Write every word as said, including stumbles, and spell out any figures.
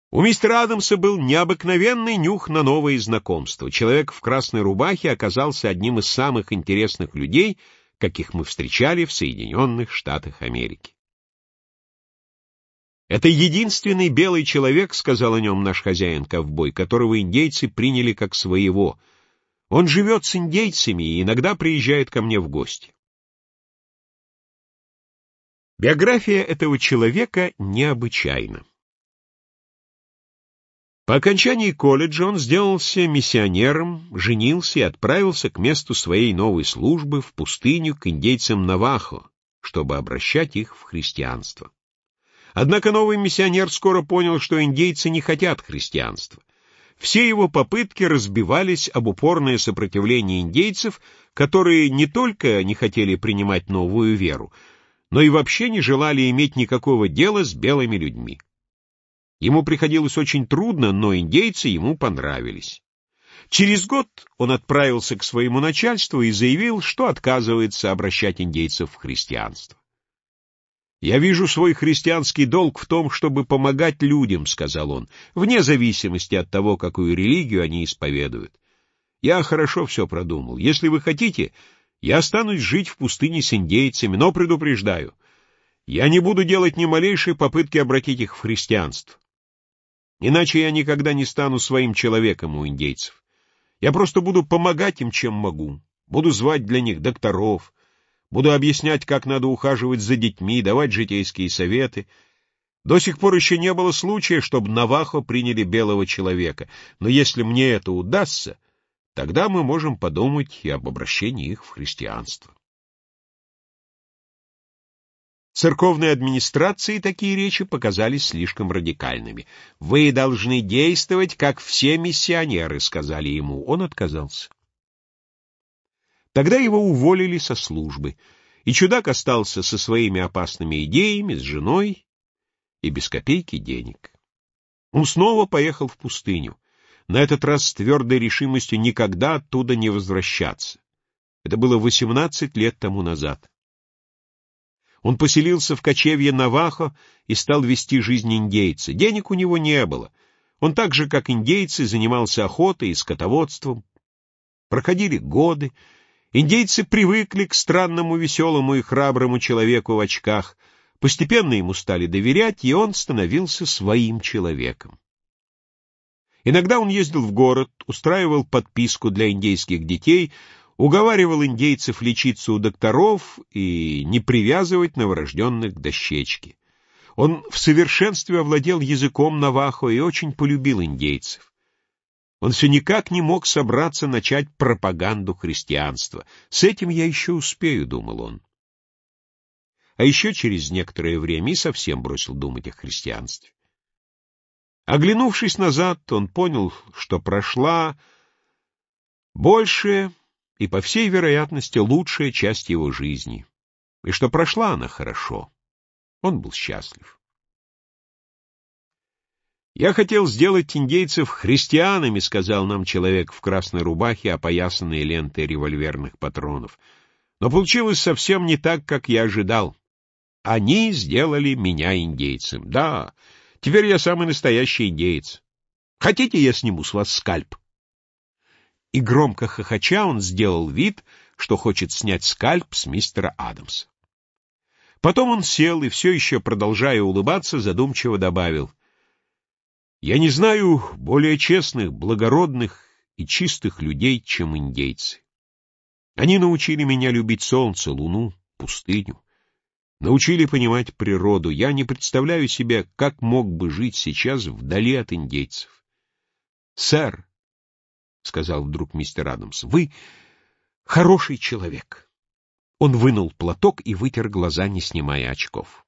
У мистера Адамса был необыкновенный нюх на новые знакомства. Человек в красной рубахе оказался одним из самых интересных людей, каких мы встречали в Соединенных Штатах Америки. «Это единственный белый человек, — сказал о нем наш хозяин-ковбой, — которого индейцы приняли как своего. Он живет с индейцами и иногда приезжает ко мне в гости». Биография этого человека необычайна. По окончании колледжа он сделался миссионером, женился и отправился к месту своей новой службы в пустыню к индейцам Навахо, чтобы обращать их в христианство. Однако новый миссионер скоро понял, что индейцы не хотят христианства. Все его попытки разбивались об упорное сопротивление индейцев, которые не только не хотели принимать новую веру, но и вообще не желали иметь никакого дела с белыми людьми. Ему приходилось очень трудно, но индейцы ему понравились. Через год он отправился к своему начальству и заявил, что отказывается обращать индейцев в христианство. «Я вижу свой христианский долг в том, чтобы помогать людям, — сказал он, — вне зависимости от того, какую религию они исповедуют. Я хорошо все продумал. Если вы хотите, я останусь жить в пустыне с индейцами, но предупреждаю, я не буду делать ни малейшей попытки обратить их в христианство. Иначе я никогда не стану своим человеком у индейцев. Я просто буду помогать им, чем могу. Буду звать для них докторов, буду объяснять, как надо ухаживать за детьми, давать житейские советы. До сих пор еще не было случая, чтобы Навахо приняли белого человека, но если мне это удастся, тогда мы можем подумать и об обращении их в христианство». Церковной администрации такие речи показались слишком радикальными. «Вы должны действовать, как все миссионеры», — сказали ему. Он отказался. Тогда его уволили со службы, и чудак остался со своими опасными идеями, с женой и без копейки денег. Он снова поехал в пустыню, на этот раз с твердой решимостью никогда оттуда не возвращаться. Это было восемнадцать лет тому назад. Он поселился в кочевье Навахо и стал вести жизнь индейца. Денег у него не было. Он так же, как индейцы, занимался охотой и скотоводством. Проходили годы. Индейцы привыкли к странному, веселому и храброму человеку в очках. Постепенно ему стали доверять, и он становился своим человеком. Иногда он ездил в город, устраивал подписку для индейских детей, уговаривал индейцев лечиться у докторов и не привязывать новорожденных к дощечке. Он в совершенстве овладел языком Навахо и очень полюбил индейцев. Он все никак не мог собраться начать пропаганду христианства. «С этим я еще успею», — думал он. А еще через некоторое время и совсем бросил думать о христианстве. Оглянувшись назад, он понял, что прошла большая и, по всей вероятности, лучшая часть его жизни, и что прошла она хорошо. Он был счастлив. «Я хотел сделать индейцев христианами, — сказал нам человек в красной рубахе, опоясанной лентой револьверных патронов. Но получилось совсем не так, как я ожидал. Они сделали меня индейцем. Да, теперь я самый настоящий индеец. Хотите, я сниму с вас скальп?» И громко хохоча он сделал вид, что хочет снять скальп с мистера Адамса. Потом он сел и, все еще продолжая улыбаться, задумчиво добавил: «Я не знаю более честных, благородных и чистых людей, чем индейцы. Они научили меня любить солнце, луну, пустыню, научили понимать природу. Я не представляю себе, как мог бы жить сейчас вдали от индейцев. Сэр, — сказал вдруг мистер Адамс, — вы хороший человек». Он вынул платок и вытер глаза, не снимая очков.